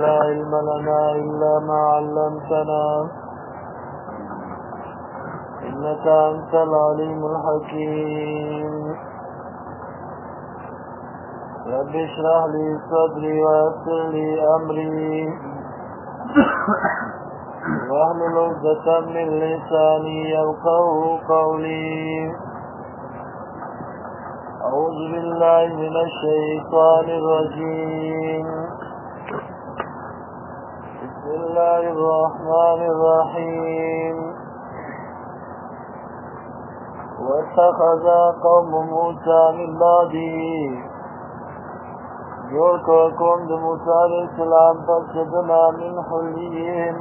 لا علم لنا إلا ما علمتنا إنك أنت العليم الحكيم رب اشرح لي صدري ويسر لي أمري واحلل عقدة من لساني يفقهوا قولي أعوذ بالله من الشيطان الرجيم بسم الله الرحمن الرحيم واتخذ قوم موسى من بعده جوړ کړ قوم د موسی علیہ السلام پس دنا من حلیهم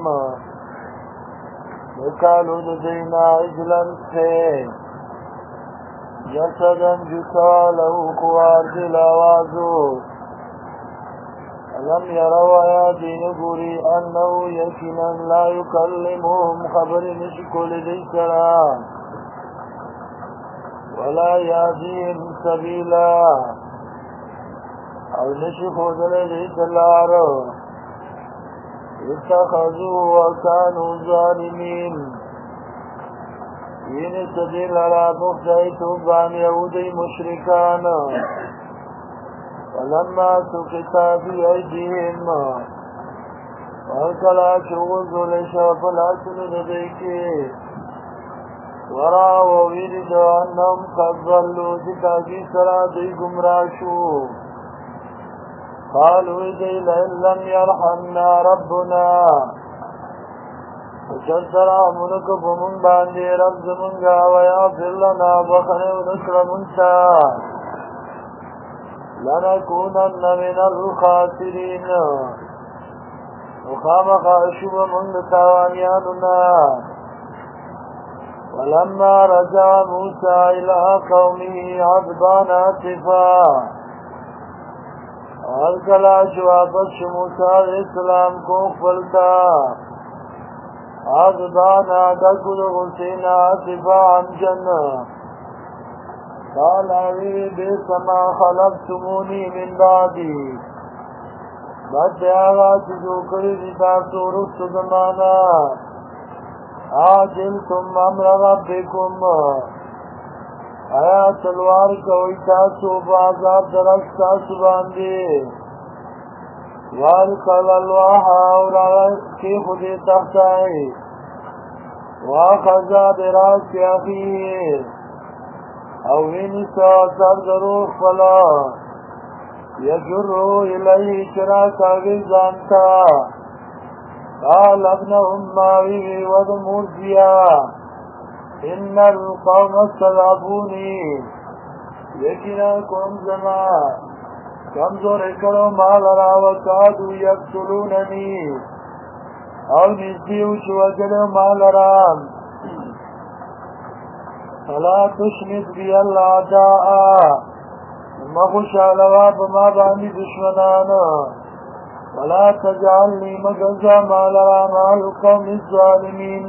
وکالو د دینا عجلن سے جسدن جسالو خوار دل آوازو لم يروا آیا دین گوری انہو یقینا لا یکلمهم خبر نشکل دی سرا ولا یادیم سبیلا او نشی خودل دیت لارو اتخذوا وکانوا ظالمین این تدیل علا بخشایتو بان یهودی مشرکان ولما سقطا فی ایدیهم وارکلا چوغزو لشافلاتن ندیکی ورا وویرد انهم قد ظلوا دکاکی سرا دی گمراشو قالوا دی لئن لم يرحمنا ربنا وشرطرا منک بمن باندی رب زمنگا ویغفر لنا بخنی ونکر منتا لنکونن من الخاسرین وخام خاشب من تاوانیاننا ولما رجع موسى إلى قومه غضبان آسفا ارکلا جوابت موسیٰ علیہ السلام کو خفلتا غضبانا دکل غسین آسفا عمجن قال اوی بیسما خلقتمونی من بعدی بد آغا چجو کری دیتا سورست زمانا عاجلتم امر ربکم آیا تلوار کوئی تاسو بازار درست تاسو باندی وارکل الواحا اولا کی خودی تختائی واخذا براس اخیه او انسا سردروخ فلا یجرو الیه چراک آگزانتا قال ابن اماوی ودمورزیا ان القوم استضعفوني یقینا قوم زما کمزور کړو مال را وکادو یقتلونني او نزدیو چې وجلو مال را فلا تشمت بي الاعداء مخوش علوا بما باندې دشمنان ولا تجعلني مجزا مال را مع القوم الظالمين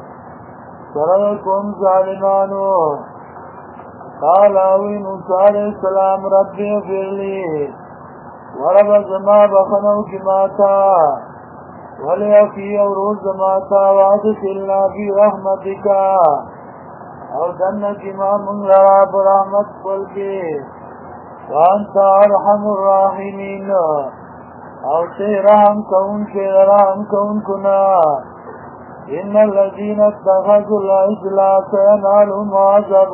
سرکم ظالمانو قال اوی موسیٰ علیہ السلام ربی اغفرلی ورب زما بخنو کی ماتا ولی اخی اوروز زماتا وادخلنا فی رحمتکا او دنکی ما من لرا برحمت قلکی وانتا ارحم الراحمین او تی رحم کون کے رحم کون کنا ان الذين اتخذوا العجل سينالهم عذاب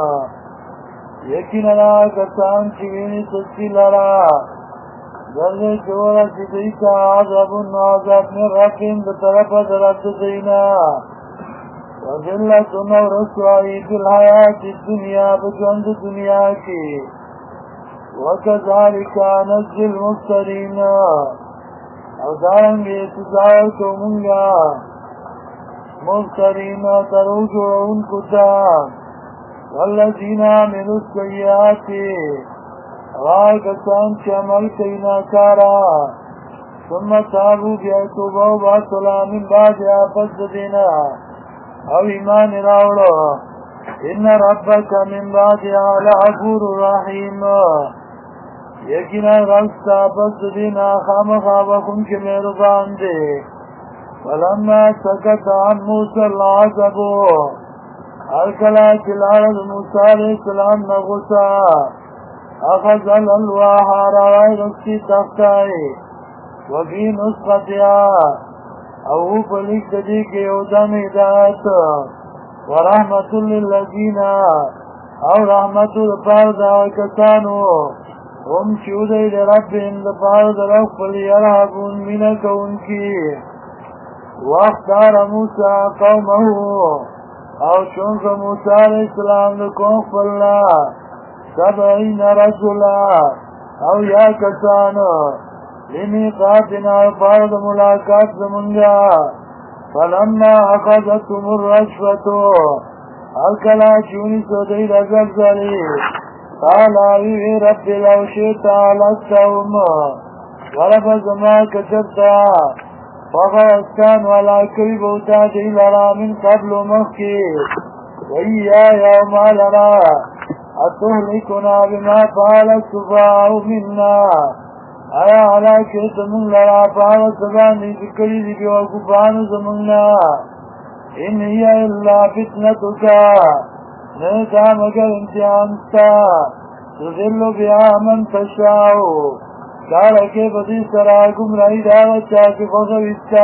یقینا کسان چې ویني سچی لرا دلته جوړه چې دیتا عذاب من رحم د طرف درات دینا وذلت ورسوای فی الحیات الدنیا بجوند دنیا کې وكذلك نجزي المفترین او دارنګه سزا کومنګا مفترین دروغ انکو تا والذین عملوا السیئات کسان چې عمل کوي ناکارا ثم تابوا بیا توبه وباسلا من بعد پس دینا او ایمان راوړو ان ربک من بعدها لغفور رحیم یقینا رستا پس دینا خامخا بخون کے مہربان دے فلما سکت عن موسیٰ العذبو الکلا چلارد موسیٰ علیہ السلام نغسا اخذ الالواح روائی رسی تختائی وفی نسختیا او پلک دی کے ادن ہدایت ورحمت للذین او رحمت الفرد کسانو هم چودئی لربهم لفرد رفل یرحبون منک انکی واختار موسیٰ قومه او چونک موسیٰ علیہ السلام لکون فلا 70 رسولا او یا کسانو لمیقاتنا فرد ملاقات زمنگا فلما اخذتم الرشفتو الکلا چونی سودئی لزلزلی قال اوی رب لو شئت علقتهم ورب زما کچرتا فغوستان ولا کری بوتا دی لرا من قبل مخی ویا یوم لرا اتهلکنا بما فعل السفهاء منا آیا علاکت من لرا فعل سبانی بکری دی بیوکفان زمنا ان هی الا فتنتکا نیتا مگر امتحانستا تذلو بیا من تشاو کارکے بدی سرا گمرائی دعوت چاکی فخوستا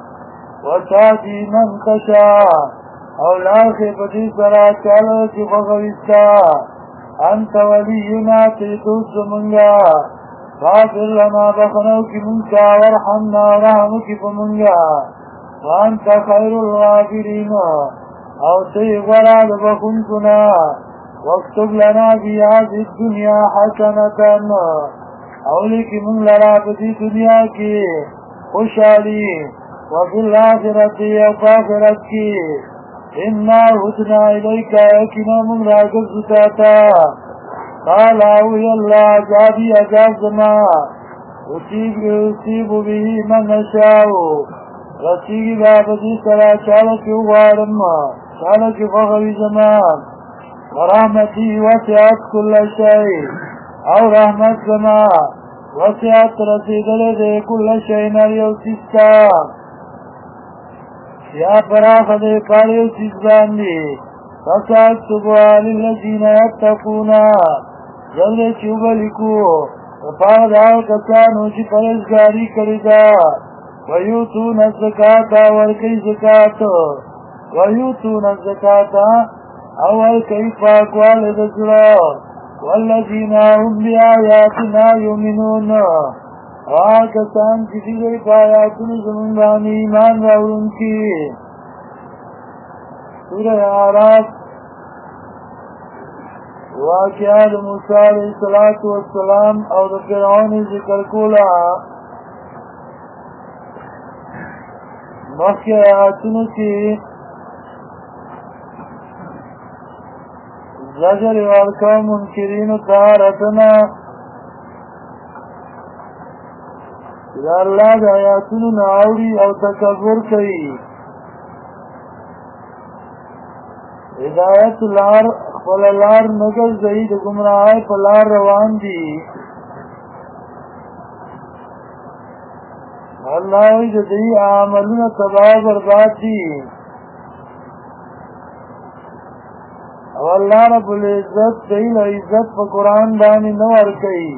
وچاکی من تشا اولاخی بدی سرا چالکی فخوستا انت ولینا تیتوس منگا فاغفر لنا بخنو کی منکا ورحمنا ورحمو کی فمنگا وانت خیر الغافرین او تی غراد بخنکنا واکتب لنا بی هذه الدنیا حسنتا اولی کی من لرا بدی دنیا کی خوشحالی وفی الاخرت یا فاخرت کی انا ہدنا الیکا یکنا من راگز زتاتا قال اوی اللہ عذابی عذاب زما اصیب به من نشاو رسیگی بابدی سرا چالکی وارم چالکی فخوی زمان ورحمتی وسعت کل شئی او رحمت زما وسعت رسیدل دے کل شئی نریو سستا یا فراخ دے پاریو سسبان دی فسعت سبوال اللذین یتقونا جلد چوبا لکو وفاق داو کسانو چی پرزگاری کردہ ویوتون الزکاة ورکی زکاة ویوتون الزکاة اول کئی پاکوال دسلا والذین هم بآیاتنا یؤمنون آکسان کسی گئی پایاتن زمانبانی ایمان راولن کی سورہ اعراف واقعات موسیٰ علیہ السلام اور فرعون ذکر کولا مخی آیاتنو کی زجر والکا منکرین تارتنا اذا اللہ دا آیاتنو ناوری او تکبر کئی ہدایت لار خلالار نگل زید گمراہی پلار روان دی اللہ جدی عملنا تباہ برباد دی او اللہ رب العزت دیل عزت پا قرآن بانی نور کئی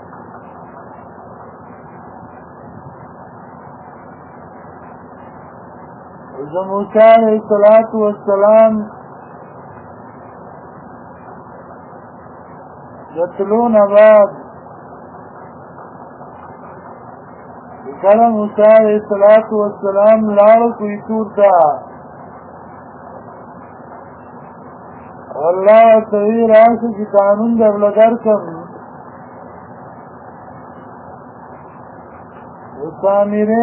موسیٰ علیہ السلام یتلون بعد کلا موسیٰ علیہ السلام لارو کوئی تورتا واللہ تغیر آسو کی قانون در لگر کم سامرے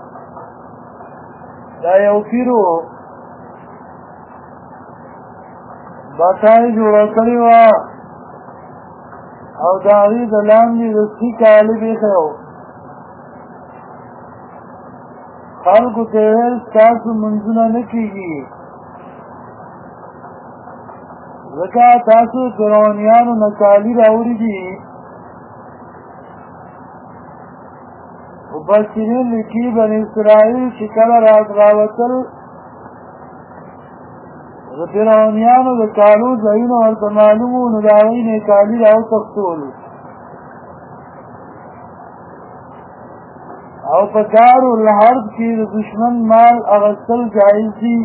دا یو پیرو باتائی جوڑا کریوا او داغی دلان دی دستی کالی بیخیو خلقو تیویل ستاسو منزونا نکیگی ذکا تاسو فرعونیانو نکالی راوری دی مفسرین لیکي بني اسرائیل چې کله راوتل د فرعونیانو د کالو ځایونه ورته معلوم وو، نو د هغوی نه یې کالي راوتښتولو او په دارالحرب کې د دشمن مال اخیستل جایز دي.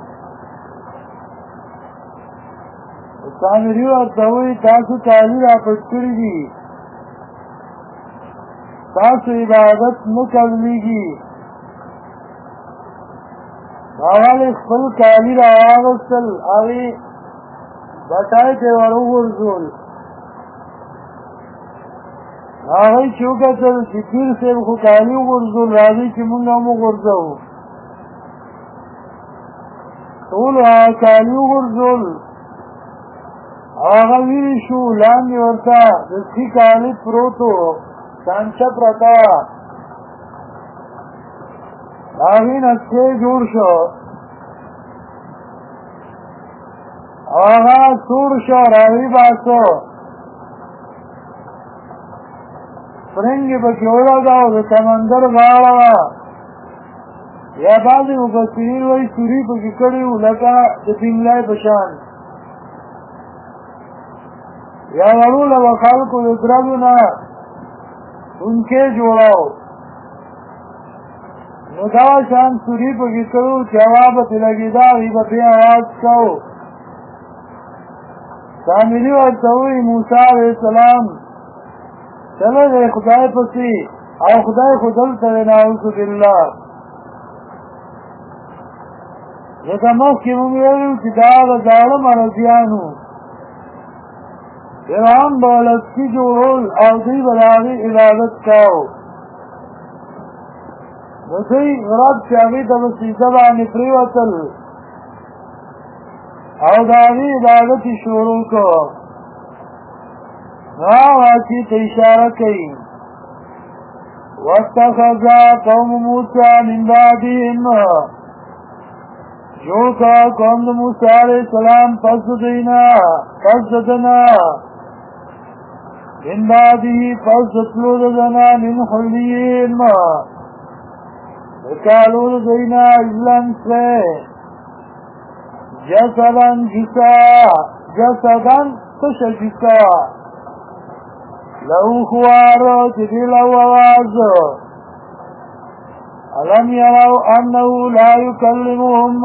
سامري ورته وایي تاسو کالي راپټ کړي دي، تاسو عبادت نه قبلېږي. اول خپل کالي راواغستل، هغې بټای ته ور وغورځول. هغوی چې وکتل چې پیر صاحب خو کالي وغورځول، راځئ چې مونږ هم وغورځوو. ټولو هغه کالي وغورځول، هغه ویلي شو لاندې ورته د سپي کالي پروت و، سانچه پرته وه، د هغې نه سپی جوړ شو، هغه سور شو، راوی باسو، سپرنګ یې پکې ولګاو، د سمندر غاړه وه. یا بعضې مفسرین وایي سوري پکې کړي وو لکه د پینګلای په شان. یا وروله به خلکو د دربو نه ټونکې جوړاو، نو دغه شان سوري پکې کړي وو چې هوا به ترې لګېده، هغې به پرې اواز کو. سامري ورته وایي موسی علیه السلام چلو دی خدای پسې، او خدای خو دلته دی، نعوذ بالله. لکه مخکې مونږ ویلو چې دا د زاړه مرضیانو فرعون به لسکي جوړول او دوی به د هغې عبادت کوو، نو دوی رب چې هغې ته به سجده باندې پرېوتل او د هغې عبادت یې شروع کړو. نو هغه واقعې ته اشاره کوي واتخذ قوم موسی من بعدهم، جوړ کړه قوم د موسی علیه السلام پس د ده نه من بعده پس د تلو د ده نه من حلیهم د کالو د دوی نه عجلن سوی جسدن تشه جسه لو خوار چې دی لو آواز علم یرو انه لا یکلمهم،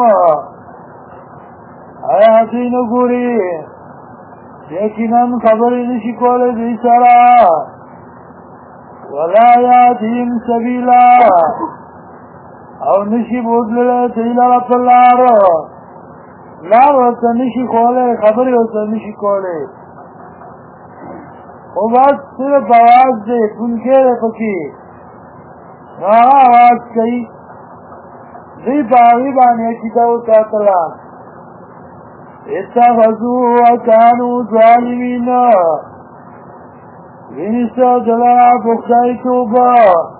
آیا دوی نه ګوري یقینا خبرې نشي کولی دوی سره، ولا یهدیهم سبیلا او نشي بوتللی دوی لره په لار ورته نشي کولی، خبرې ورته نشي کولی. خو بس صرف آواز دی، ټونکی دی پکې، نو هغه آواز کوي. دوی په هغې باندې عقیده وساتله. اتخذوا وکانو ظالمین، ونیسه دلره پختی توبه،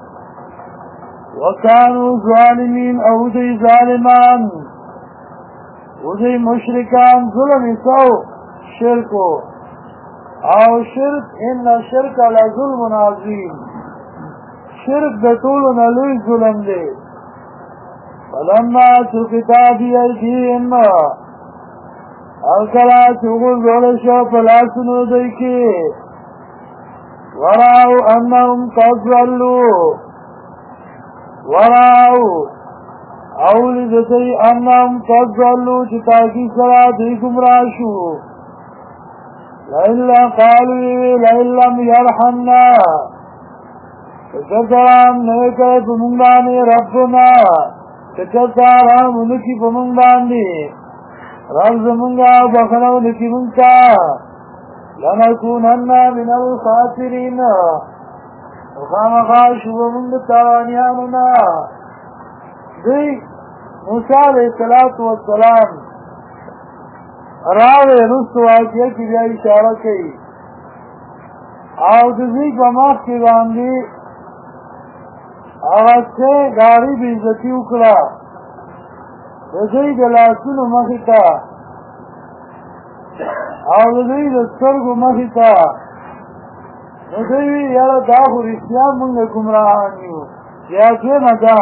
وکانو ظالمین او دوی ظالمان، او دوی مشرکان. ظلم یې څه شرکو، او شرک ان شرک لظلم عظیم، شرک د ټولو نه لوی ظلم دی. فلما سقطا بأیدیهم، او کله چې وغورځول شو په لاسونو دوی کې، ورأوا انهم قد ضلوا، او لید دوی انهم قد ضلوا چې تحقیق سره دوی ګمراه شو. لئن لم يرحمنا، کچرترام نوکر پمونگ باندی ربنا، کچرترام نکی پمونگ باندی رب زمونگا بخنو نکی مونگتا، لنکونن من الخاسرین، وخامخا شو مونگ تاوانیانونا. دی موسیٰ علیہ السلام راوی رست واقعه کی بیا اشاره کئی، او دزی په مخ کې باندې هغه څه ګاړي بې عزتي وکړه، د دوی د لاسونو مخې ته او د دوی د سترګو مخې ته. نو دوی ویل یاره دا خو رښتیا مونږ ګمراهان یو، یا دویمه ده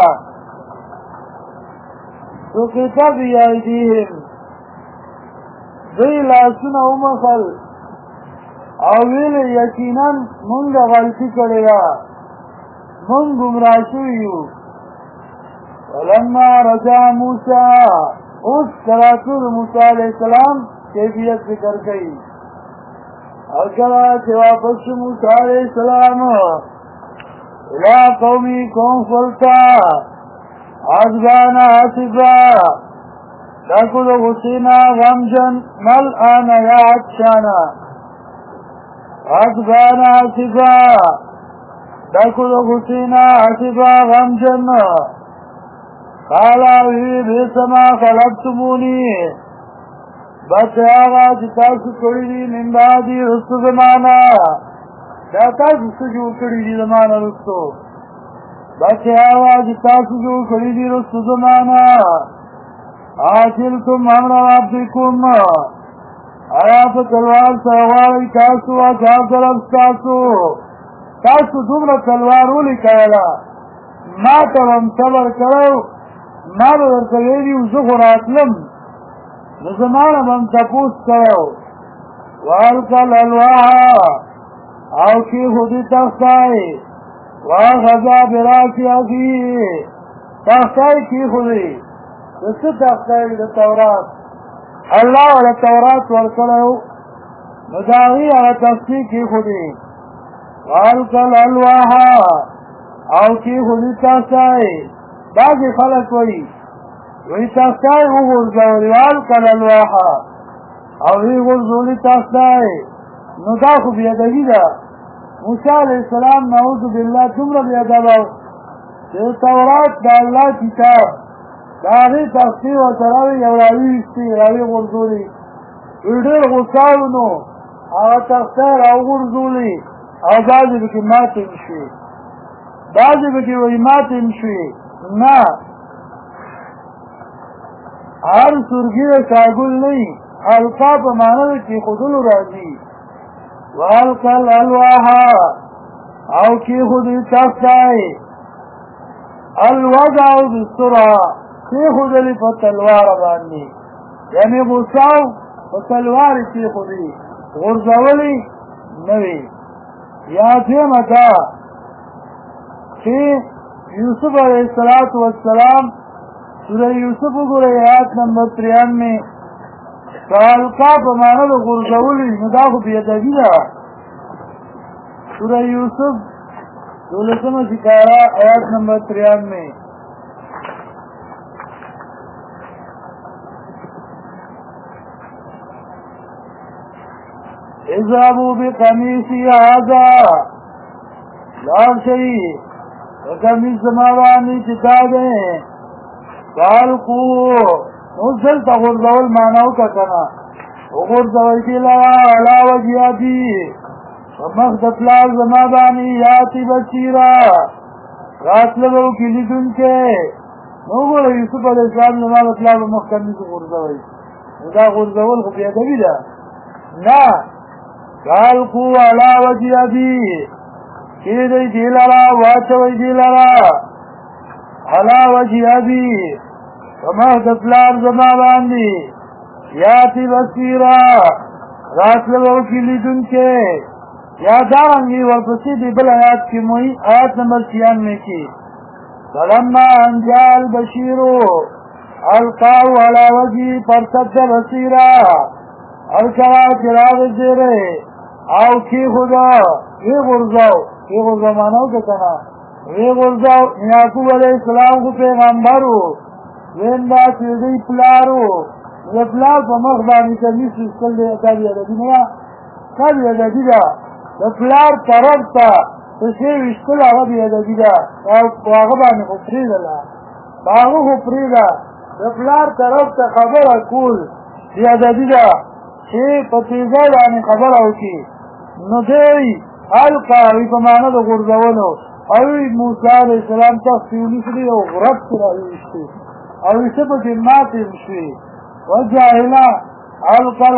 سقط بیایدیهم دوی لاسونه ومخل او ویل یقینا مونږ غلطي کړې ده مونږ ګمراه شوي یو ولما رجع موسی اوس کراتو د موسی علیه السلام کیفیت ذکر کوي او کله چې واپس موسی علیه السلام الى قومي قوم فلتا عذبان آصفا تاکل غسینا غمجن مل آنا یا عطشانا عذبان آصفا تاکل غسینا آصفا غمجن قالا وی بیسما خلقتمونی بچه آغا چی تاسو کری دی من بعدی رستو زمانا دا تاسو سجو کری دی زمانا رستو بچه آغا چی تاسو جو کری دی رستو زمانا آتلکم امر ربکم آیا پا تلوار سواری تاسو و کاف طرف تاسو دومره تلوار اولی کایلا ما تبم صبر کرو ما به درته ویلي وو زه خو راتلم نو زمانه به م تپوس کړی والقى الألواح او کېښودې تختای واخذ براس اخیه تختای کېښودې د څه تختای د تورات الله ورته تورات ورکړی و نو د هغې هغه تختې کېښودې والقى الألواح او کېښودې تختای بعضې خلک وایي تختای وغورځولې والقى الألواح او وی غورځولې تختای نو دا خو بېادبي ده موسی علیه السلام نعوذ بالله دومره بېادبه چې تورات د الله کتاب د هغې تختې ورته راوړې او راویستې راویې غورځولې وی ډېر غوسه و نو هغه تختای راوغورځولې او بعضې پکې ماتې م شوې بعضې پکې وایي ماتې م شوې نه هر سرګي د شاګل نه وي القا په معنی د کېښودلو راځي والقى الألواح او کېښودې تختای الوضع بالسرعه کېښودلې په تلوار باندې یعنې غوسه په تلوار یې کېښودې غورځولې نه وي یا دویمه ده چې یوسف علیه السلام سوره یوسف وګورئ آیات نمبر 93 القا په معنی د غورځولې نو دا خو بېادبي ده سوره یوسف 12مه سپاره آیات نمبر 93 اذهبوا بقمیصی هذا لاړ شئ په کمیس زما باندې چې دا دی فالقوه اوس دلته غورځول معنا وکړه که نه وغورځوئ دې لره علا وجه ابي په مخ د پلار زما باندې یاتي بصیره راتله به وکړي لیدونکی نو وګوره یوسف علیه السلام زما د پلار په مخ کمیس غورځوئ نو دا غورځول خو بېادبي ده نه فالقوه علا وجه ابي کېدئ دې لره واچوئ دې لره علا وجه ابي فما د پلار زما باندې یاتي بصیره راتله به وکړي لیدونکی یا دارنګې ورپسې دې بل آیات کې موي آیات نمبر 96 کې فلما ان جاء البشیر القاه على وجهه فارتد بصیره هر کله چې راغی زیری او کېښوده ویې غورځو معنا وکړه که نه ویې غورځو یعقوب علیه السلام خو پیغمبر و ویم دا چې دوی پلار و د پلار په مخ باندې کمیس ویستل دی دا بېادبي نه ده دا بېادبي ده د پلار طرف ته څه شی ویشتل هغه بېادبي ده په هغه باندې خو پرېږدله په هغه خو پرېږده د پلار طرف ته خبره کول بېادبي ده چې په تیزۍ باندې خبره وکړي نو دی القا وي په معنه د غورځولو او موسی علیه السلام تختې ونیسلې او غرب کې راویستې او ایسه پکې ماتې شوې وجعله القى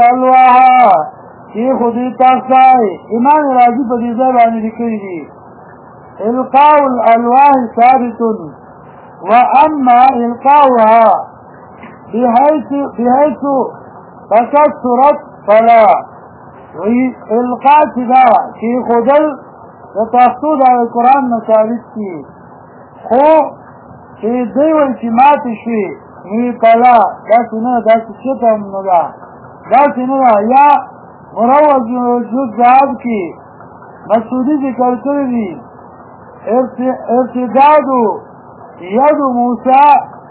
الألواح کېښودې تختای امام راضي په دې ځای باندې لیکلي دي إلقاء الألواح ثابت وأما إلقاؤها بحيث تكسرت فلا إلقاء كذا في خدل تتخطود على القرآن نثابت کی خو چې دوی وایي چې ماتې شوې نوی فلا داسې نه داسې چته هم نه ده داسې نه ده یا مروج وجود ذهب کی مسعودي ذکر کړی دي ارتداد يد موسى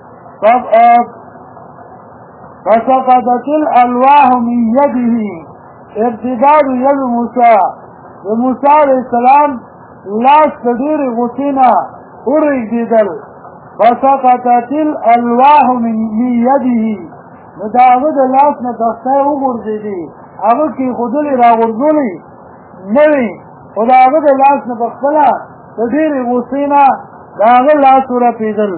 فسقطت الألواح من يده ارتداد يد موسى موسى عليه السلام لاس تدير غسينا ارقدل فسقطت الألواح من يده نداود لاس نتخطى وغرزدي اغل کی خودلی را غرزولی نوی خداود لاس نبخلا تدير غسينا داغل لا سورة پیدل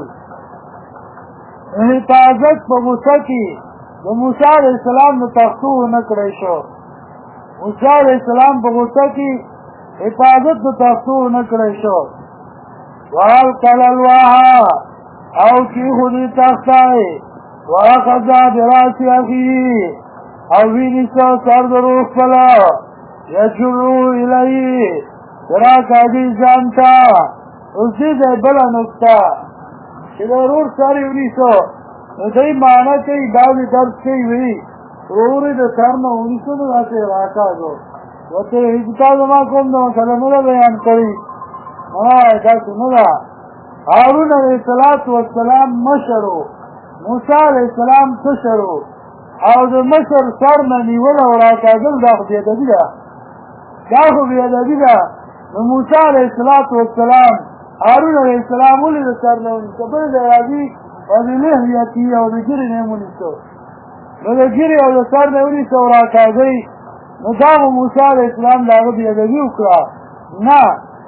حفاظت پا موسیٰ کی دو موسیٰ علیہ السلام نتاختو نکڑی شو موسیٰ علیہ السلام پا موسیٰ کی حفاظت نتاختو نکڑی شو وَالْقَلَ الْوَاحَا او کی خودی تختائی وَاَخَذَا بِرَاسِ اَخِي او وینسا سرد روح فلا یجرو اِلَئی تراک عزیز جانتا اس دیده بلا نکتا چه ضرور ساری ونیسو ندهی معنی کئی داوی درس کئی وی روری ده سرنا ونیسو نداتے راکا جو وطه حجتا زمان کم ده مسلمو ده بیان کری داسو ندا هارون علیہ السلام مشرو موسیٰ علیہ السلام تشرو او ده مشر سرنا نیولا و راکا دل دا خو بیادبی ده دا خو بیادبی ده موسیٰ علیہ السلام هارون علیہ السلام ولی ده سرنا ونیسو بل ده راضی و ده لحیتی او ده گری نمونیسو نو ده گری او ده سرنا ونیسو و راکا دی نو دا خو موسیٰ علیہ السلام دا خو بیادبی اکرا نا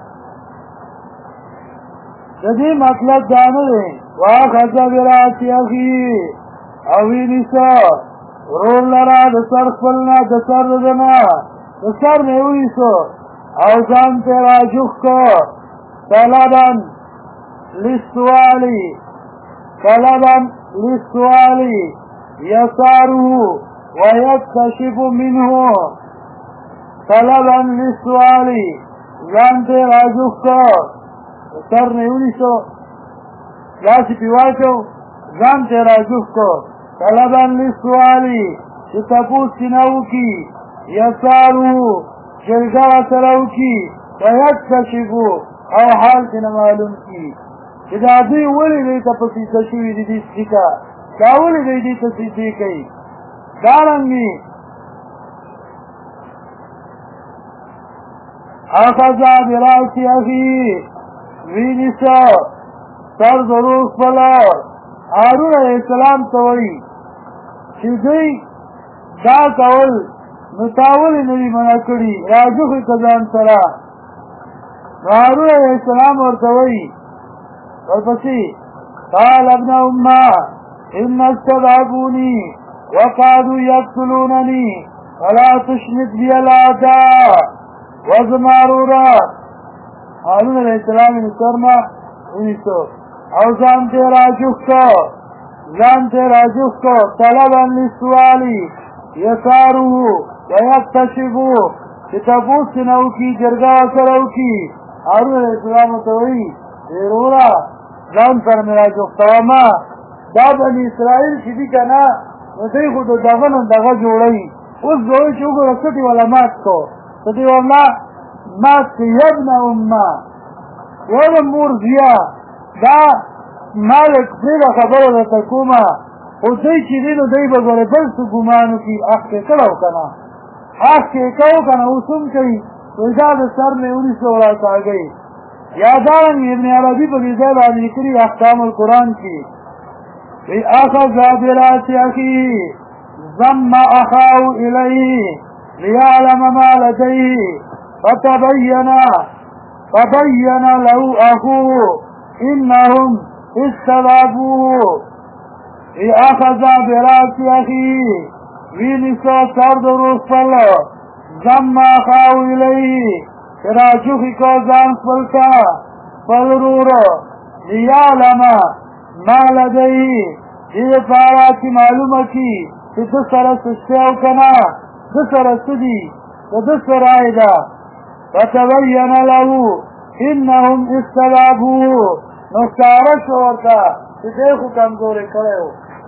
جدی مطلب جانو دیں واخذ براسی اخی اوی نسا رول لرا دسر خپلنا دسر دنا دسر نیوی سو او جان تیرا جخ کو طلبا للسوالی یسارو ویکتشف منه طلبا للسوالی جان تیرا جخ کو سر نیونی سو لاسی پیواچو زان تیرا جف کو طلبا لسوالی چه تپوس کناو کی یسارو جلگا سراو کی ویکتشفو او حال کنا معلوم کی چه دا دوی ولی دیتا پسیسا شوی دی سکا دا ولی دیتا سیسی کئی دارنگی اخذا براسی اخی وینیسا سر ضرور فلا هارون علیہ السلام توئی چی دوی دا کول نتاولی نبی مناکڑی راجوخی کزان سرا هارون علیہ السلام ورطوئی ورپسی قال ابن اما ان استضعفونی وقادوا یقتلوننی فلا تشمت بی الاعداء وزمارورات هارون علیہ السلام نکرنا انیسو او زانتے راجوخ کو طلبا للسوالی یسارو ویکتشفو کتابوس کنو کی جرگا سرو کی هارون علیہ السلام توئی دیرورا زان سر میرا جوخ تواما دا بنی اسرائیل شدی کنا ندی خودو دغن دغا جوڑی اس دوئی چوگو رسطی والا مات کو سطی والا مات کی یبن اما یبن مور زیا دا مالک پریده خبر دا تکوما او دی چی دینو دی بزر بلسو گمانو کی اخی کرو کنا اسم کئی ویداد سر میں انیس سو رات آگئی یادان ابن عربی پر ازیل آنی کری احکام القرآن کی وی اخذ برات اخی ضم اخاو الی لیعلم ما لدیه فبین له اخوه انهم استضعفوه اخذ براس اخی وینسا سرد رسل ضم اخاو الی راجوخی کو زان فلکا فالرور لیعلم ما لدیه دې پارا چې معلومه کی چې د سره سشته او کنا د سره سدي د سره ایدا فتبین له انهم استلابوه نو ساره شو ورته چې دغه کمزورې کړو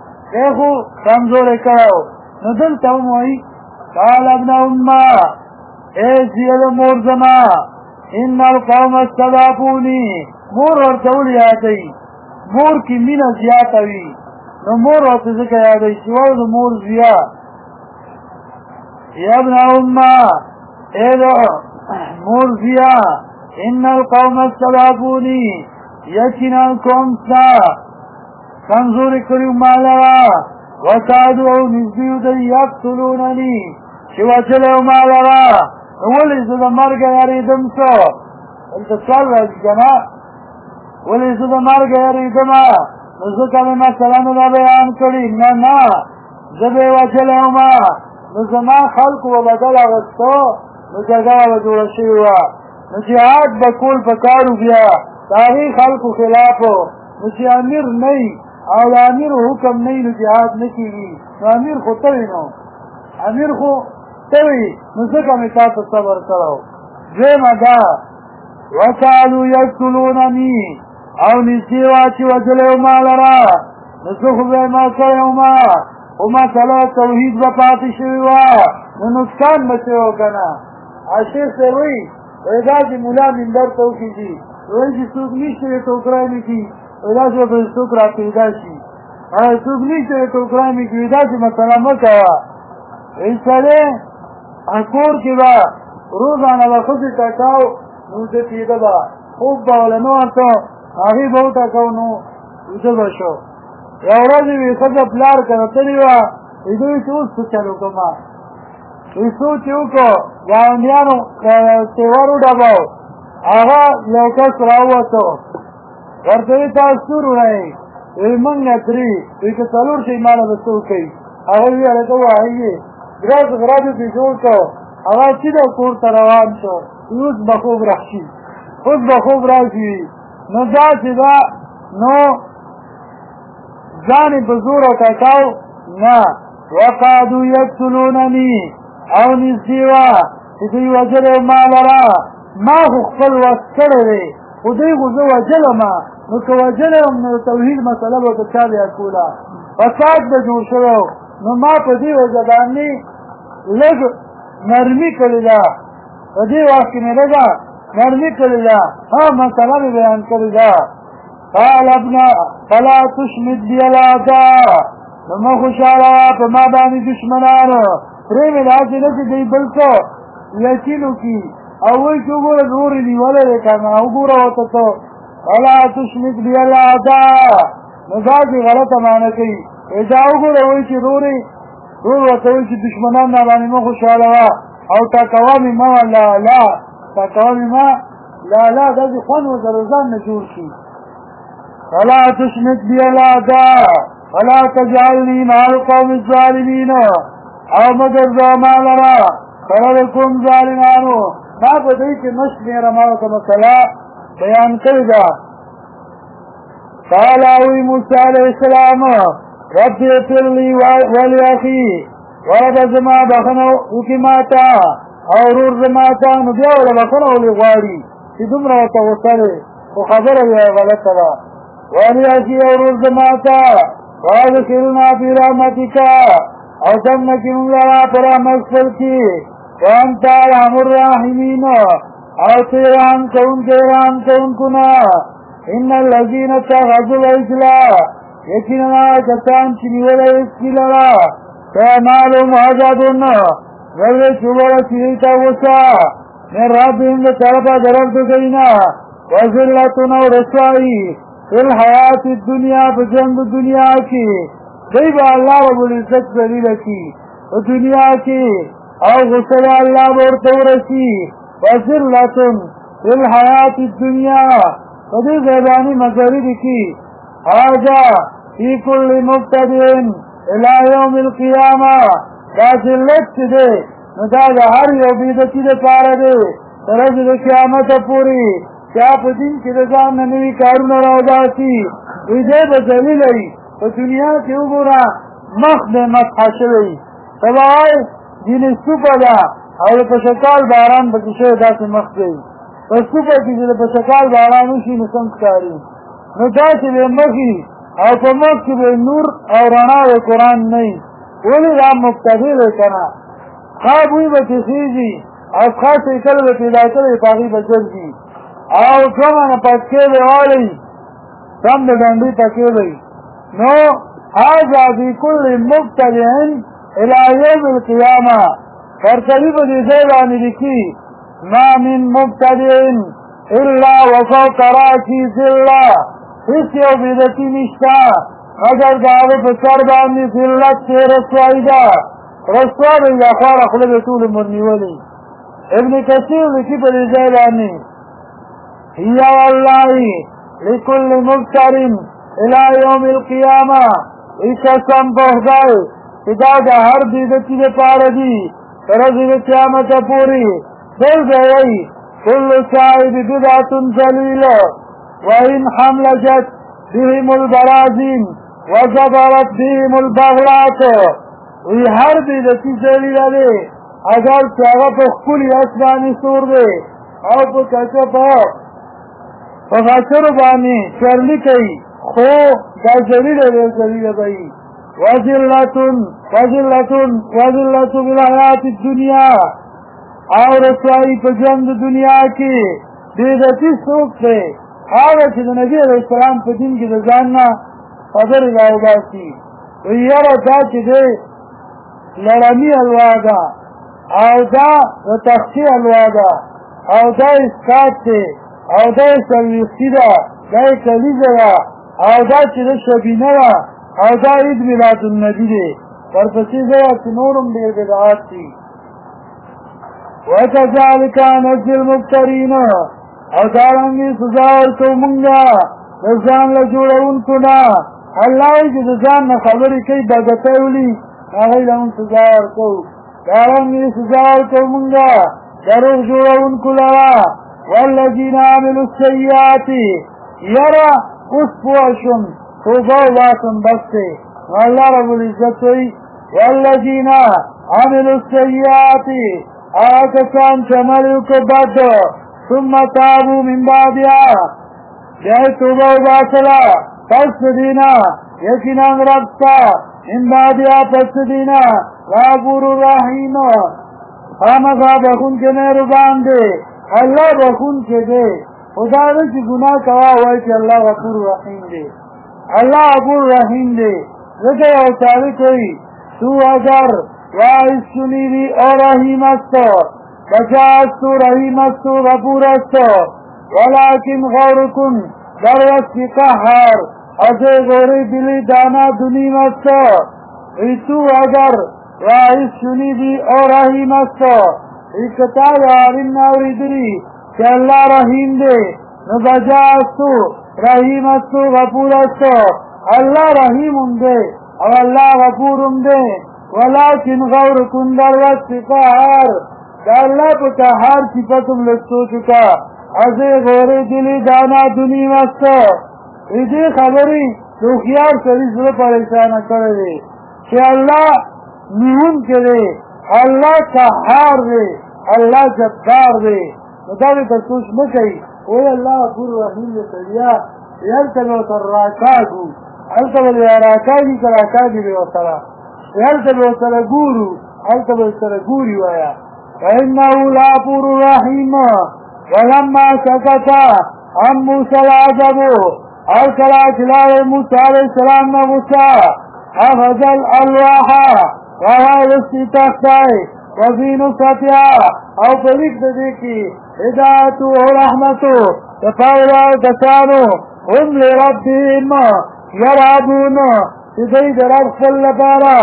نو دلته وایي قال ابن امه اے زیل مور زما ان القوم استضعفوني مور ورته یادوي مور کی مینا زیاته وي نو مور ورته ځکه یادوي چې وایي د مور زیا یا ابن امه اے مور زیا ان القوم استضعفوني یقینا قوم ستا کمزوري کړي مالوا وکادو نزدیو دی یقتلوننی چې وچلو مالوا ولې زه د مرګ یریدم څه دلته سوال راځي که نه ولې زه د مرګ یریدم نو ځکه مې مثلا دا بیان کړي نه زه به یې وچلم نو زما خلکو به بدل اغوستو نو جګړه به جوړه شوې وه نو جهاد به کول پکار و بیا د هغې خلکو خلاف نو چې امیر نه او د امیر حکم نه نو جهاد نه کېږي نو امیر خو ته وي نو امیر خو ته وي نو ځکه مې تا ته صبر کړی دویمه دا وکالو یقتلونني او نږدې وه چې وژلی وو ما لره نو زه خو به یې ما کړی وم خو مسله توحید به پاتې شوې وه نو نقصان به شوی و که نه شیخ صاحب وایي داسې ملا منبر ته وخېږي وایي چې څوک نشته دی ټوکرای مې کړي داسې به څوک را پیدا شي څوک نشته دی ټوکرای مې کړي داسې مسله مه کوه سړی کور کې به روزانه به ښځې ټکاو نو وده کېده به خوب به وله نه ورته هغې به وټکاو نو وده به شو یوه ورځ یې ښځه پلار کره تلې وه ده وایي چې اوس څه چل وکړم وی سوچ یې وکړو ګاونډیانو تیور وډباو هغه یو کس راووتو ورته وایي تاسو څو وروڼه یې وایي موږ نه درې وایي که څلور شئ ما له به څه وکوئ هغه وایي هلکه ووایي ګراج غراجو پې جوړ کړو هغه سیده کور ته روان شو اوس به خوب راشي نو داسې ده نو ځان یې په زوره ټکاو نه وقعدو یقتلونني او نږدې وه چې دوی وژلی ما لره ما خو خپل وس کړی دی خو دوی خو زه وژلم نو که وژلی وم نو د توحید مسله به ورته چا بیا کوله فساد به جوړ شوی نو ما په دې وجه باندې لږ نرمي کړې ده په دې وخت کې مې لږه نرمي کړې ده مسله مې بیان کړې ده قال ابنه فلا تشمت بي الاعداء نو مه خوشحاله په ما باندې دشمنانو پرې مې داسې نه چې دوی بل څه یقین وکړي او وایي چې وګوره نور یې نیولی دی که نه وګوره ورته ته فلا تشمت بي الاعداء نو داسې غلطه معنی کوي دا وګوره وایي چې رور ورته وایي چې دشمنان نه باندې مه خوشحاله وه او ټاکوه مې مه ټاکوه مې مه لا داسې خوند ورته ځان نه جوړ شي فلا تشمت بي الاعداء فلا تجعلني مع القوم الظالمين او مگر زما لرا سره د کوم ظالمانو ما په دوی کې نه شمېره ما ورته مسله بیان کړې ده قال وی موسی علیه السلام رب اغفر لي ولأخي ورب زما بخنه وکړي ما ته او ورور زما ته نو بیا وله بخنه ولې غواړي چې دومره ورته غوسه دی خو خبره یې غلطه ده ولأخي او ورور زما ته وادخلنا في رحمتك او دمنا کی مونگ لرا پر مغفر کی وانتا رحم الراحمین او تیران کون کنا ان اللذین اتخذوا العجلا یقینا کسان چنیول اسکی لرا فمالهم حجدن غیر چوبر سیتا وسا من ربهم طرفا درب دینا وذلتنا ورسوائی فی الحیات الدنیا بجنب دنیا کی دی با اللہ رب العزت ذلیل کی دنیا کی او غسل اللہ بورتورسی وذلتن فی الحیات الدنیا فدی زیبانی مزرد کی آجا فی کل مبتدین الى یوم القیامہ دا ذلت چی دے ندا دا ہر یو بیدتی دے پارا دے ترز دے قیامت پوری چا په دین کې د ځان نه نوي کارونه راوباسي وی دی به ذلیله وي په دنیا کې وګوره مخ د مسخه شوی ته به وایې ځینې سوپه ده او د پشکال باران پکې شوی داسې مخ دی په سوپه کې چې د پشکال باران وشي نو څنګه ښکاري نو داسې به مخ او په مخ کې به نور او رڼا د قرآن نه وي ولې دا مبتدی دی که نه ښه بوی به چې خېږي او ښه سیکل به پیدا کړی په هغې به ګرځي او کومه نه پټکې به والی سم د ډنډۍ پکې وی نو هذا بكل مبتدع الى يوم القيامه فرتبي په دې ځای باندې لیکي ما من مبتدع الا وفوق راسي ذله هیڅ یو بدعتي نشته مګر د هغه په سر باندې ذلت چې رسوایي ده رسوا به یې خواره خوله به ټول عمر نیولي ابن کثیر لیکي په دې ځای باندې هي والله لكل مبتر الى يوم القيامه قسم په خدای چې دا د هر بدعتي لپاره دي تر ورځې د قیامت پورې بل ځای وایي كل صاحب بدعة ذليلة وإن حملجت بهم البرازين وجبرت بهم البغلات وی هر بدعتي ذلیله دی اگر چې هغه په ښکلي اسماني سور دی او په کچه په غاچرو باندې چرلي کوي خو دا ذلیله دی ذلیله به وي وذلة بالحیات الدنیا او رسوایی په ژوند د دنیا کې بدعتي څوک دی هغه چې د نبي علیه السلام په دین کې د ځان نه خبرې راوباسي وایي یاره دا چې دی لړمي حلوا ده او دا د تختې حلوا ده او دا اسکات دی او دا سرویسي ده دا کلیزه ده او دا چې د شبینه ده او دا عید میلاد النبي دی ورپسې ځایه چې نور هم ډېر بدعات دي وکذلک نجزي المفترین او دارنګې سزا ورکوو مونږه د ځان له جوړونکو نه الله وایي چې د ځان نه خبرې کوي بدعتۍ ولي هغوی له مونږ سزا ورکوو دارنګې سزا ورکوو مونږه دروغ جوړونکو لره والذین عملوا السیئات یره اوس پوه شوم توبه وباسم بس دی نو الله رب العزت وایي والذین عملوا السیئات هغه کسان چې عمل وکړه بد ثم تابوا من بعدها بیا یې توبه وباسله پس د دې نه یقینا رب ستا من بعدها پس د دې نه غفور رحیم خامخا بخونکی مهربان دی الله بخونکی دی خو دا نه چې ګناه کوه وایي چې الله غفور رحیم دی الله غفور رحیم دی ځکه یو سړی کوي تو اگر واعظ شنیدی او رحیم است بچه است رحیم است غفور است ولیکن غور کن در وقت قهر از غوری دلی دانا دنیم است ای تو اگر واعظ شنیدی او رحیم است ای کتاب عالم ناوریدری که اللہ رحیم دے نو بچه است رحیم است غفور است اللہ رحیم دے او اللہ غفور دے ولیکن غور کن در وقت قهر دا اللہ پا قهر صفتم لستو چکا ازے غوری دلی دانا دنیم است ایدی خبری دوخیار سری سر پریشانا کرده کہ اللہ نیون کرے اللہ قهار دے اللہ جبار دے مطابق ترسوش مکئی اوی اللہ غفور رحیم دے سریا یلتبو سر راکاگو یلتبو راکاگی کراکاگی بے وصرہ یلتبو سر گورو یلتبو سر گوری وایا فإنه غفور رحیم ولما سکت عن موسى العجب ارسل خلال موسى علیہ السلام نغسا اخذ الالواح وغیر استتختی وفي نصفتها او پلیک دیکی هدایتو و رحمتو تفاولا کسانو هم لربهم یرابون شدید رب فل لپارا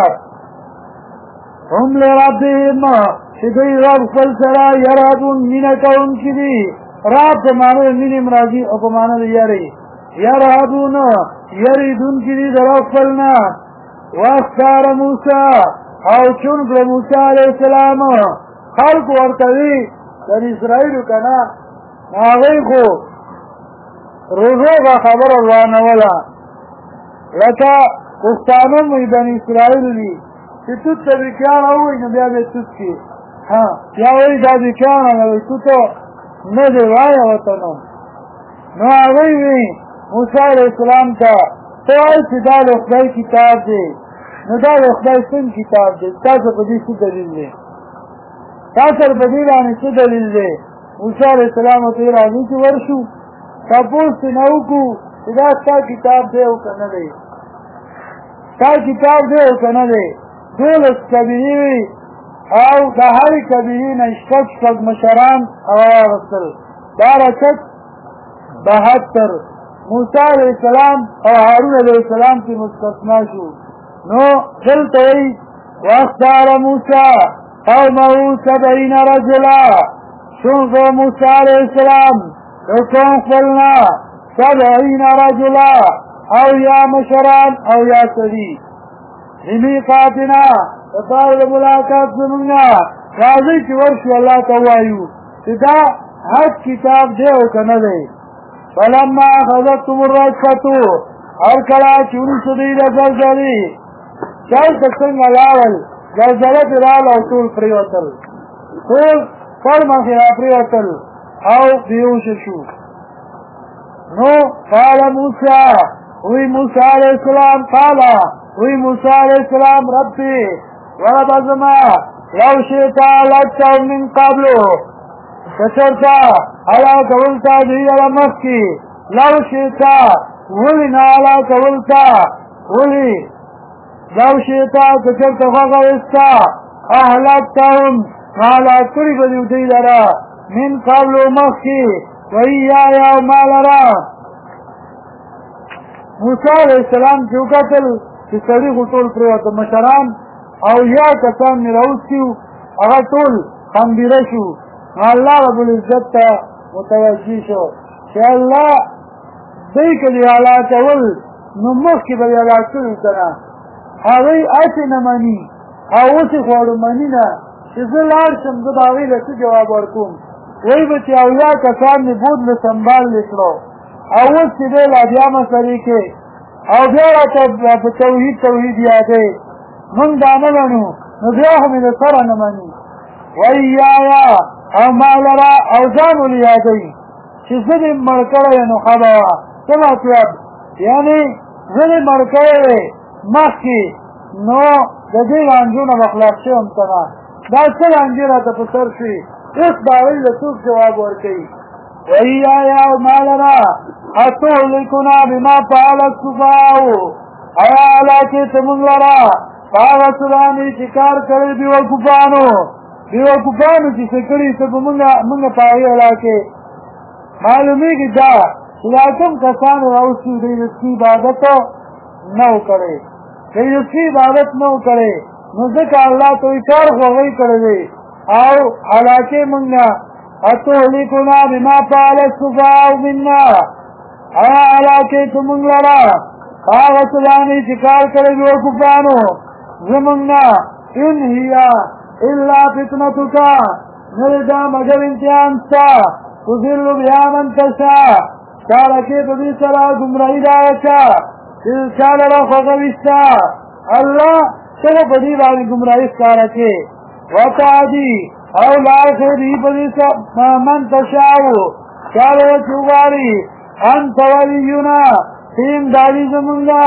هم لربهم شدید رب فل سرا یرابون مینکون کدی راب پمانو مین امراضی او پمانو یری یرابون یریدون کدی رب فلنا واختار موسیٰ او چونکل موسیٰ علیہ السلام خلق ورطوی در اسرائیلو کنا ناغی خو روزه خبر روانوله لکه پښتانه مې بني اسرائیل دي چې توت ته بیکیان ووایي نو بیا به توت کړي بیا وایي دا بیکیان نه توته نه دی وایه ورته نو هغوی وي موسی علیه السلام ته ته وایي چې دا د خدای کتاب دی نو دا د خدای څنګه کتاب دی تاسو په دې څه دلیل دی تاسو په دې باندې څه دلیل دی موسی علیه السلام ته راځي چې ورشو تپوس نه وکړو چې دا ستا کتاب دی او که نه دی ستا کتاب دی او که نه دی 12 قبیلې وي او د هرې قبیلې نه شپږ مشران راوستل دا رکت 72 موسی علیه السلام او هارون علیه السلام کې مستثنا شو نو دلته وایي واختار موسی قومه 70 رجلا شوف موسی علیه السلام حکم خپلنا 70 رجلا او یا مشران او یا سړي لمیقاتنا دپاره د ملاقات زمونږه راځئ چې ورشو الله ته ووایو چې دا حق کتاب دی او که نه دی فلما اخذتهم الرجفة هر کله چې ونیسو دوی د زلزلې چلته څنګه لاړل زلزله پرې راغله او ټول پرېوتل ټول سر مخې را پرېوتل او بېهوشه شو نو قال موسی وی موسی علیه السلام وی موسی علیه السلام ربی ورب زما لو شئتا لکتهم من قبلو کچرتا علا کولتا دوی علا مخی لو شئتا ولی نا علا کولتا ولی لو شئتا کچرتا فغوستا احلکتهم مالا کری بدیو دوی لرا من قبلو مخی وی یا مالرا موسی علیه السلام چې وکتل چې سړي خو ټول پرېوته مشران او یا کسان مې راوستي هغه ټول خمبیره شو نو الله رب العزت ته متوجه شو چې الله دوی که دې هلاکول نو مخکې به یې هلاک کړي که نه هغوی هسې نه مني او اوس یې خواړو مني نه چې زه لاړ شم زه به هغوی له څه جواب ورکوم وایي به چې اویا کسان مې بود له سنبال یې کړو او اوس چې دی لا بیا مسلې کې او بیا راته په توحید یادوي مونږ دا نه منو نو بیا خو مې د سره نه مني وایایا او ما لره او ځان ولې یادوي چې زه دې مړ کړی نو ښه به وه څه مطلب یعنې زه دې مړ کړی دی مخکې نو د دې رانجونه به خلاص شوم که نه دا څه رانجې راته په سر شوي اوس به هغوی له څوک جواب ورکوي وایایا او ما لره اتهلکنا بما فعل السفهاء ایا هلاکې ته موږ لره په هغه څه باندې چې کار کړی بېوقوفانو چې څه کړي څه به موږ په هغې هلاکې معلومېږي دا چې دا کوم کسانو راوستي دوی د سپي عبادت نه و کړی دوی د سپي عبادت نه و کړی نو ځکه الله ته وایي کار خو هغوی کړی دی او هلاکې موږ نه اتهلکنا بما فعل السفهاء منا ایا هلاکې ته موږ لره هغه څه باندې چې کار کړی بېوقوفانو زموږ نه ان هي الا فتنتک نه دی دا مګر امتحان ستا تضل بها من تشاء ښکاره کې په دې سره ګمراهي د هغه چا چې چا لره خوښوي ستا الله څنګه په دې باندې ګمراهي ښکاره کې وتهدي او لار ښودي په دې من تشاء چا لره چې وغواړي انت ولینا تیم داری زمونگا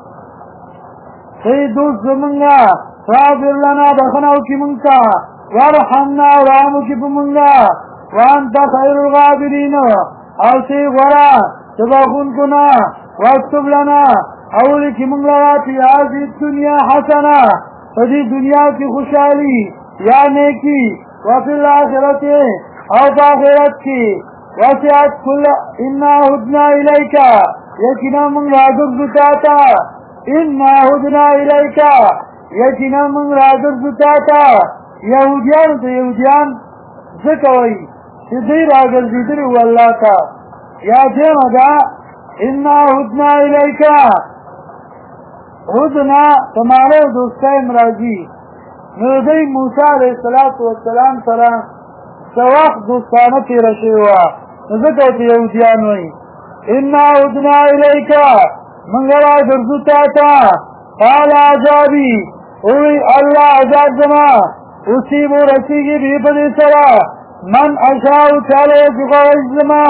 تی دوست زمونگا فاغفر لنا بخناو کی منگتا ورحمنا ورحمو کی پمونگا وانتا خیر الغابرین او تی غورا تباخون کنا واکتب لنا اولی کی منگلا فی آزی دنیا حسنا فدی دنیا کی خوشحالی یا نیکی وفی الاخرت او باخرت کی وسعت كل إنا هدنا إليك يكنا من راجر زتاتا إنا هدنا إليك يكنا من راجر زتاتا يهوديان زكوي سدي راجر زدر والله تا يا جمدا إنا هدنا إليك هدنا تمہارے دوستہ امراضی نردی موسیٰ علیہ السلام سلام سواق دوستانه تیره شوی وه نو ځکه ورته یهودیان وایي انا عدنا الیک منگلا درزتا قال عذابی اوی اللہ عذاب زما اصیب رسیگی بھی پدی سرا من اشاو چالو جغوش زما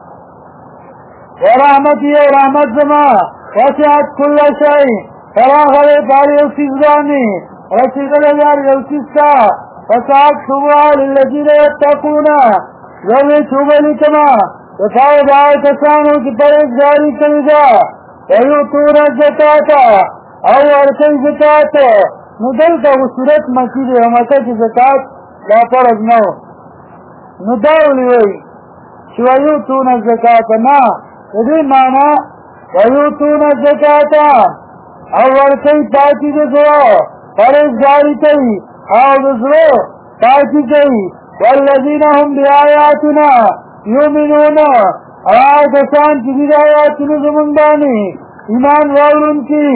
ورحمتی ورحمت زما وسعت کل شئی فراغل پاری اسیزانی رسیقل جاری اسیستا فسعت شبہ للذین یتقونا یوی شبہ لکما وفاو دعا کسانو کی پریز جاری کنگا ویوتون الزکاة او ارکی زکاة ندلتا و صورت مسیح حمکہ کی زکاة لا فرض نو ندولی وی ویوتون الزکاة نا دی مانا ویوتون الزکاة او ارکی پاکی دزو پریز جاری کئی او دزو پاکی کئی والذین هم بی آیاتنا یومنون آیاتسان کی دید آیاتنا زمندانی ایمان راولن کی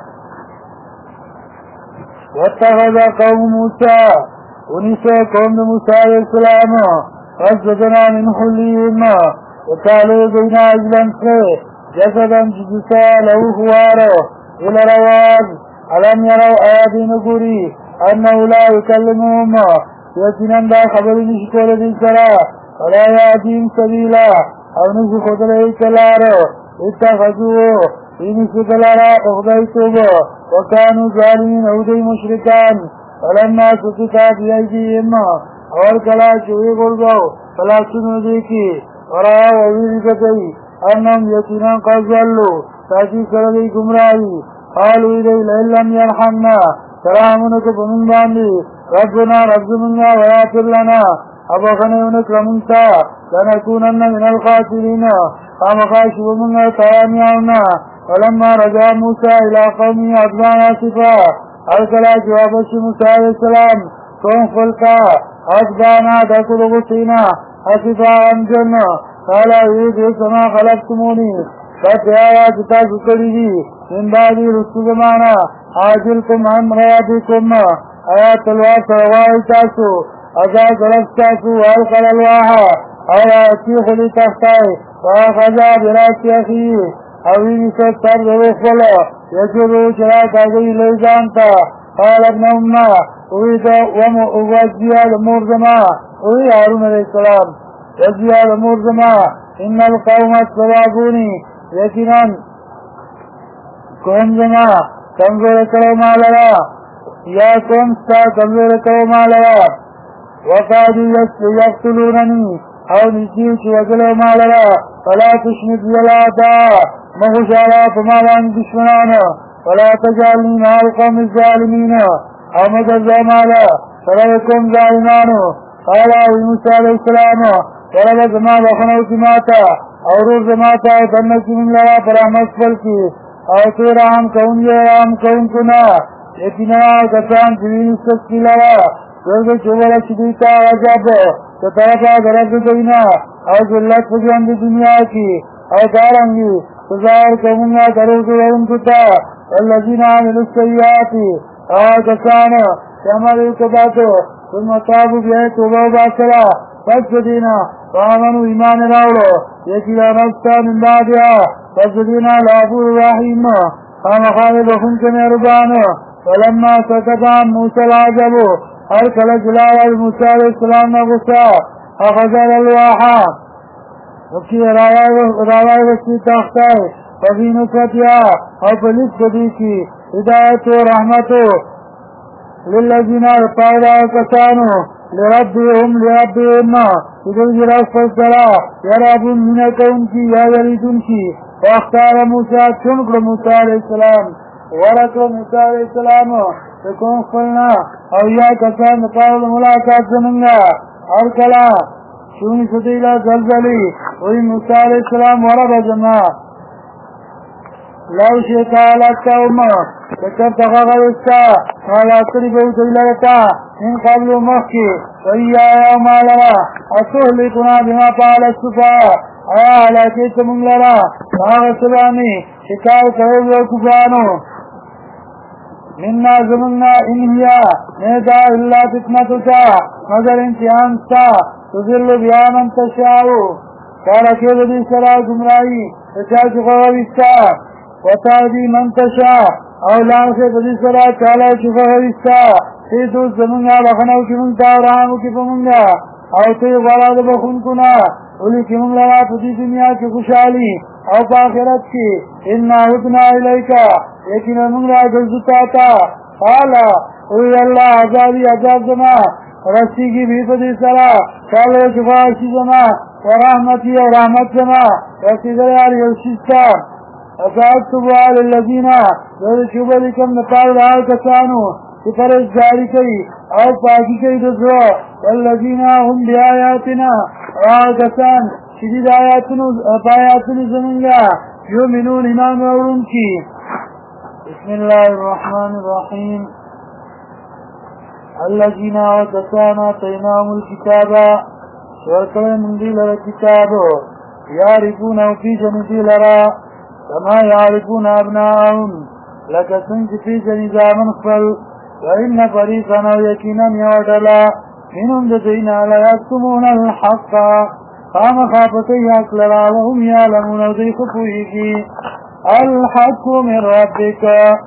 واتخذ قوم موسیٰ انیسے قوم موسیٰ علیہ السلام فاسجدنا من حلیم وقالوا بین عجلن سے جسدا جسا لہو خوارو الى رواز علم یرو آیادین گوری انہو لا یکلمهم یقیناً دا خبری نشکول دی سرا ولا یادین سبیلا او نشی خود لئی کلارو اتخذو اینسی کلارا اخدیتوبو وکانو ظالمین او دی مشرکان فلما سکتا بی ایدیهم اور کلا چوی گلگو فلا سنو دیکی وراو اویل کتی انم یقیناً قد ظلو تاکی کردی گمراهی قالو ایدی لئلم یرحمنا سلامنک بمن باندی ربنا رب منگا ویاتر لنا ابخنیونک رمنتا لنکونن من الخاسرین قامقاشو منگا تیامیاؤنا ولما رجع موسیٰ الى قومی عدوان آصفا ارکلا جوابش موسیٰ علیہ السلام کون خلقا عدوانا دکل غسینا آصفا انجن قالا وید سما خلقتمونی قد آیا جتا ذکری دی من بعدی رسو زمانا عاجلکم عن غیابکم آیا تلوار سروائی تاسو ازا ظلف تاسو والقل الواحا آیا اتیخ لی تختائی وآخذا براسی اخیی اوینی ستر روخل یجرو شراک آگئی لیزانتا قال ابن امہ اوید وزیاد مرزما اوی حارون علیہ السلام وزیاد مرزما ان القوم السوابونی یقیناً قوم زما کمزور کرو مالرا یا قوم ستا کمزور کرو مالرا وقادی یقتلوننی او نسیو چی وزلو مالرا فلا تشمد ولاتا مغشارا فمالان دشمنان ولا تجعلنی مع القوم الظالمین او مجزا مالا فلکم ظالمانو قال موسیٰ علیہ السلام ورب زما بخنو کی ماتا اور روز زماتا دنکی من لرا پر احمد فل کی او تو رام کون جے رام کون کنا یقینا کسان جوین سکی لرا ورد چوبرا شدیتا عجب کطرفا درد دینا او ذلت پجند دنیا کی او دارنگی تظاہر کمونگا دروز ورن کتا والذین عامل السیئاتی او کسان شمال کباتو ثم تابو بیئے توبہ باسرا فاسدینا وآمنوا ایمان راولو یکیلا نفسا من بعدها فاسدینا لعبور رحیم خامخان بخون کمہربان ولما سکت عن موسیٰ العجبو ہر کل جلاوال موسیٰ علیہ السلام نغصا اخذر الواحا وکی راوائی وسی تختائی فبین فتیا او پلیس بدی کی ہدایت و رحمتو للذین رفاودا کسانو لربهم اذن جراس فالسلا یرابون منکون کی یا یریدون کی واختار موسیٰ چنکر موسیٰ علیہ السلام ورکر موسیٰ علیہ السلام تکون خلنا او یا کسان نقاول ملاقات زمنگا ارکلا شونی صدیلہ زلزلی وی موسیٰ علیہ السلام ورب جمع لو شیطا لکتا اما تکر تغغرستا قالا قربو دیلتا من قبل مخی وی آیا مالرا اتحلقنا بما فعل السفاء آیا حلاکیت من لرا فاغسرانی شکار کرو کفانو منا زمنا انہیا نیدا اللہ فتنتتا مگر امتحانستا تذل بیامن تشاو تارکه بدی سرا گمرائی اچاچ خوابستا وتادی منتشا او لانسه بدی سرا چالا چ خوابستا تی دوست زمونگا بخنو کی منگتا ورحمو کی پمونگا او تی غراد بخون کنا اولی کی منگ لگا پتی دنیا کی خوشحالی او پا آخرت کی انا حدنا الیکا لیکن منگ را جلزتا تا قالا اوی اللہ عذابی عذاب زما رسی کی بھی پتی سرا چالا چفاشی زما ورحمتی و رحمت زما رسی دریار یوشیستا اصابتبو آل اللذین دور شبه لکم نتاول آل کسانو کہ پرہیزگاری کئی اور پاکی کئی دزرو والذین هم بآیاتنا اور کسان شدید آیاتن زمینگا یؤمنون ایمان ورون کی بسم اللہ الرحمن الرحیم الذین کسان آتیناهم الکتابا ورکل مندی لرا کتابو یعرفونه فی جنتی لرا کما یعرفون ابناءهم لکسن فی جنزا منخفل وإن فريقا يكينا يودلا منهم دزينا لا يكتمون الحق قام خافتي أكللا وهم يعلمون ذيك فويكي الحق من ربك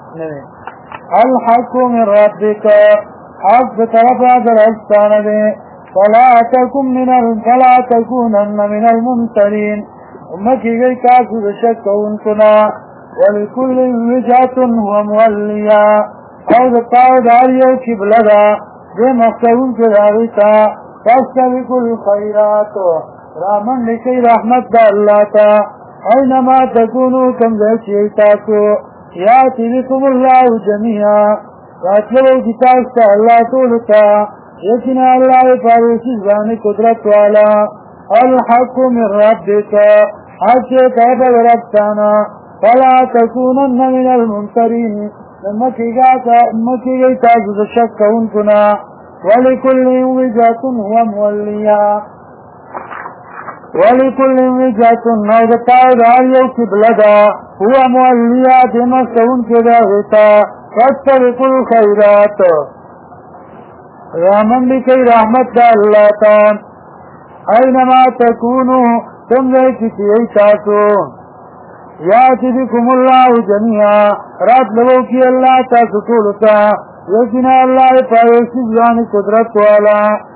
الحق من ربك حق طرف درستان به فلا تكونن من الممترين أمكي غي كاسو شكون كنا ولكل وجهة هو موليا او دتاو داریو قبلدا دے مقصدون کے داغیتا فاستبقوا الخیرات رامن لکی رحمت دا اللہ تا اینما تکونو کم دیشیتاکو یاتی بکم اللہ جميعا راتلو کتاستا اللہ طولتا یکنا اللہ پاروسی زانی قدرت والا الحق من ربک حق طرف ربتانا فلا تکونن من الممترین مکی گئی تازو شک کون کنا ولکل وجهة هو مولیا ولکل وجهة نو دتاو داریو قبلدا هو مولیا دمک کون کدا ہوتا فاستبقوا الخیرات رامن لکی رحمت دا اللہ تا اینما تکونو تم گئی کسی ایتاسو یاتی بکم اللہ جميعا رات لگو کی اللہ تا سطولتا لیکن اللہ پایوسی زوانی قدرت والا